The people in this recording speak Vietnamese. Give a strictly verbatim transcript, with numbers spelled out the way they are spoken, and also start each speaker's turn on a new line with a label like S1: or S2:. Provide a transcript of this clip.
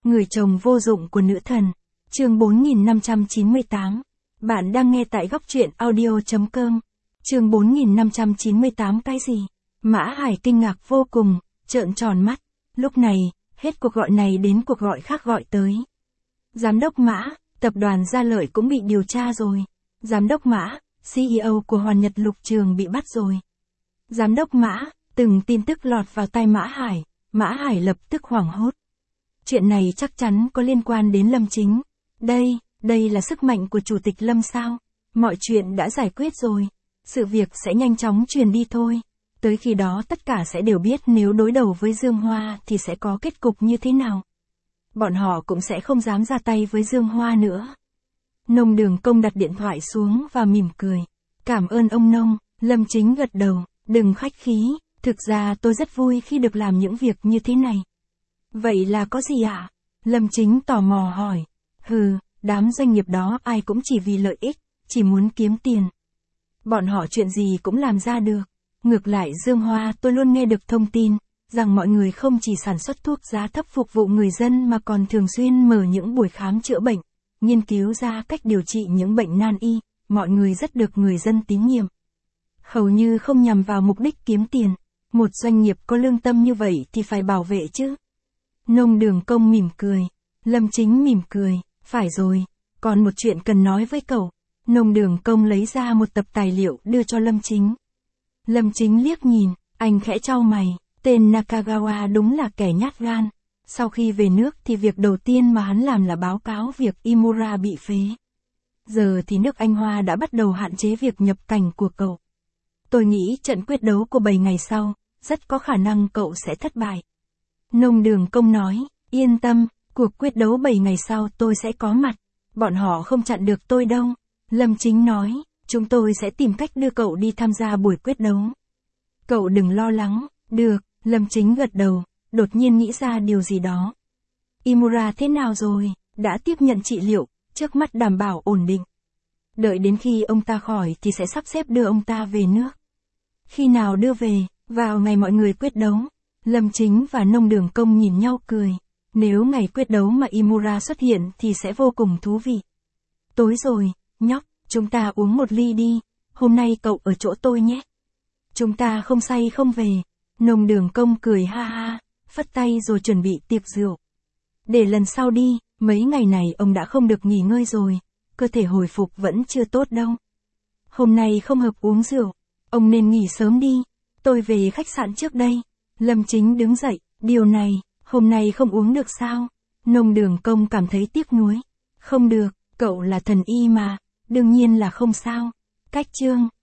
S1: Người chồng vô dụng của nữ thần. Chương bốn nghìn năm trăm chín mươi tám. Bạn đang nghe tại góc truyện audio chấm com. Chương bốn nghìn năm trăm chín mươi tám. Cái gì? Mã Hải kinh ngạc vô cùng, trợn tròn mắt. Lúc này, hết cuộc gọi này đến cuộc gọi khác gọi tới. Giám đốc Mã, tập đoàn Gia Lợi cũng bị điều tra rồi. Giám đốc Mã, xê e ô của Hoàn Nhật Lục Trường bị bắt rồi. Giám đốc Mã, từng tin tức lọt vào tai Mã Hải, Mã Hải lập tức hoảng hốt. Chuyện này chắc chắn có liên quan đến Lâm Chính. Đây, đây là sức mạnh của Chủ tịch Lâm sao? Mọi chuyện đã giải quyết rồi. Sự việc sẽ nhanh chóng truyền đi thôi. Tới khi đó tất cả sẽ đều biết nếu đối đầu với Dương Hoa thì sẽ có kết cục như thế nào. Bọn họ cũng sẽ không dám ra tay với Dương Hoa nữa. Nông Đường Công đặt điện thoại xuống và mỉm cười. Cảm ơn ông Nông. Lâm Chính gật đầu. Đừng khách khí, thực ra tôi rất vui khi được làm những việc như thế này. Vậy là có gì ạ? À? Lâm Chính tò mò hỏi. Hừ, đám doanh nghiệp đó ai cũng chỉ vì lợi ích, chỉ muốn kiếm tiền. Bọn họ chuyện gì cũng làm ra được. Ngược lại Dương Hoa tôi luôn nghe được thông tin, rằng mọi người không chỉ sản xuất thuốc giá thấp phục vụ người dân mà còn thường xuyên mở những buổi khám chữa bệnh, nghiên cứu ra cách điều trị những bệnh nan y, mọi người rất được người dân tín nhiệm. Hầu như không nhằm vào mục đích kiếm tiền. Một doanh nghiệp có lương tâm như vậy thì phải bảo vệ chứ. Nông Đường Công mỉm cười. Lâm Chính mỉm cười. Phải rồi, còn một chuyện cần nói với cậu. Nông Đường Công lấy ra một tập tài liệu đưa cho Lâm Chính. Lâm Chính liếc nhìn, anh khẽ chau mày. Tên Nakagawa đúng là kẻ nhát gan. Sau khi về nước thì việc đầu tiên mà hắn làm là báo cáo việc Imura bị phế. Giờ thì nước Anh Hoa đã bắt đầu hạn chế việc nhập cảnh của cậu. Tôi nghĩ trận quyết đấu của bảy ngày sau, rất có khả năng cậu sẽ thất bại. Nông Đường Công nói, yên tâm, cuộc quyết đấu bảy ngày sau tôi sẽ có mặt. Bọn họ không chặn được tôi đâu. Lâm Chính nói, chúng tôi sẽ tìm cách đưa cậu đi tham gia buổi quyết đấu. Cậu đừng lo lắng, được, Lâm Chính gật đầu, đột nhiên nghĩ ra điều gì đó. Imura thế nào rồi, đã tiếp nhận trị liệu, trước mắt đảm bảo ổn định. Đợi đến khi ông ta khỏi thì sẽ sắp xếp đưa ông ta về nước. Khi nào đưa về, vào ngày mọi người quyết đấu. Lâm Chính và Nông Đường Công nhìn nhau cười. Nếu ngày quyết đấu mà Imura xuất hiện thì sẽ vô cùng thú vị. Tối rồi, nhóc, chúng ta uống một ly đi. Hôm nay cậu ở chỗ tôi nhé. Chúng ta không say không về. Nông Đường Công cười ha ha, phất tay rồi chuẩn bị tiệc rượu. Để lần sau đi, mấy ngày này ông đã không được nghỉ ngơi rồi. Cơ thể hồi phục vẫn chưa tốt đâu. Hôm nay không hợp uống rượu. Ông nên nghỉ sớm đi. Tôi về khách sạn trước đây. Lâm Chính đứng dậy. Điều này, hôm nay không uống được sao? Nông Đường Công cảm thấy tiếc nuối. Không được, cậu là thần y mà. Đương nhiên là không sao. Cách chương.